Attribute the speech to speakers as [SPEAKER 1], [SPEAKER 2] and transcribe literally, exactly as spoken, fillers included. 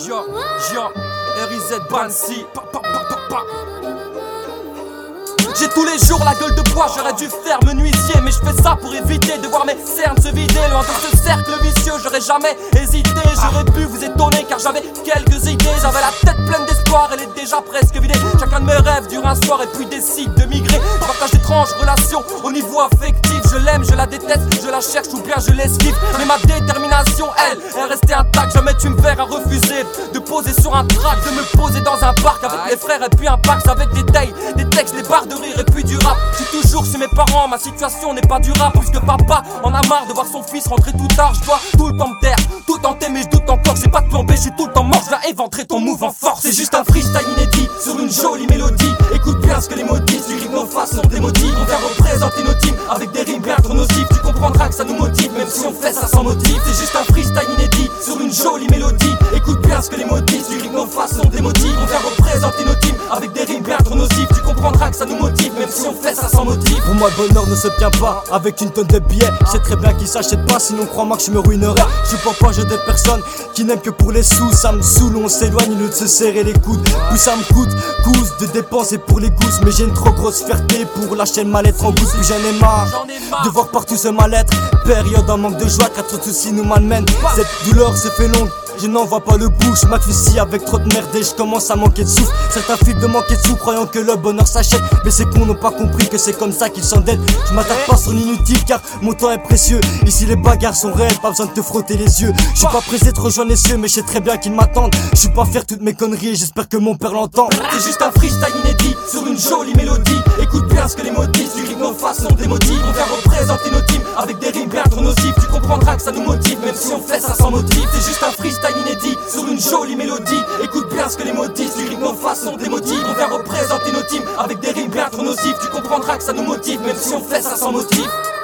[SPEAKER 1] Yo, yo, R I Z Bansi. Pa, pa, pa, pa, pa. J'ai tous les jours la gueule de bois, j'aurais dû faire menuisier, mais je fais ça pour éviter de voir mes cernes se vider. Loin de ce cercle vicieux, j'aurais jamais hésité. J'aurais pu vous étonner car j'avais quelques idées. J'avais la tête pleine d'espoir, elle est déjà presque vidée. Chacun de mes rêves dure un soir et puis décide de migrer. Je partage d'étranges relations au niveau affectif. Je l'aime, je la déteste, je la cherche ou bien je l'esquive. Mais ma détermination, elle, est restée intacte. Jamais tu me verras refuser de poser sur un track, de me poser dans un parc avec mes frères et puis un Pax avec des tailles, des textes, des barres de rire et puis du rap. Je suis toujours chez mes parents, ma situation n'est pas durable puisque papa en a marre de voir son fils rentrer tout tard. Je dois tout le temps me taire, tout le temps t'aimer, je doute encore. J'ai pas de plan B, je suis tout le temps mort, je vais éventrer ton move en force. C'est juste un freestyle inédit sur une jolie mélodie. Écoute bien ce que les mots disent, du rythme nos façons démotivent. On vient représenter nos teams avec des rimes bien trop nocives. Tu comprendras que ça nous motive même si on fait ça sans motif. C'est juste un freestyle inédit sur une jolie mélodie. Écoute bien ce que les mots disent, du rythme nos façons démotivent. On vient représenter nos teams avec des rimes bien trop nocives. Tu comprendras que ça nous motive même si on fait ça sans motif.
[SPEAKER 2] Pour moi le bonheur ne se tient pas avec une tonne de billets. Je sais très bien qu'ils s'achètent pas, sinon crois-moi que je me ruinerais. Je suis pas j'ai des personnes qui n'aiment que pour les sous. Ça me saoule, on s'éloigne, il lieu de se serrer les coudes. Plus ça me coûte, cause de dépenser pour les gousses. Mais j'ai une trop grosse fierté pour lâcher le mal-être en gousse. Puis j'en ai marre de voir partout ce mal-être. Période en manque de joie, car trop de soucis nous malmènent. Cette douleur se fait longue, je n'en vois pas le bout. Je m'affusille avec trop de merde et je commence à manquer de souffle. Certains filent de manquer de sous croyant que le bonheur s'achète. Mais ces cons n'ont pas compris que c'est comme ça qu'ils s'endettent. Je m'attaque pas sur l'inutile car mon temps est précieux. Ici les bagarres sont réelles, pas besoin de te frotter les yeux. Je suis pas pressé de rejoindre les cieux mais je sais très bien qu'ils m'attendent. Je suis pas fier de toutes mes conneries et j'espère que mon père l'entend.
[SPEAKER 1] C'est juste un freestyle inédit sur une jolie mélodie. Écoute bien ce que les mots disent, du rythme nos façons démotivent. On vient représenter nos teams avec des rimes bien trop nocives. Tu comprendras que ça nous motive même si on fait ça sans motif. C'est juste un freestyle inédit sur une jolie mélodie. Écoute bien ce que les mots disent, du rythme nos façons démotivent. On vient représenter nos teams avec des rimes bien trop nocives. Tu comprendras que ça nous motive même si on fait ça sans motif.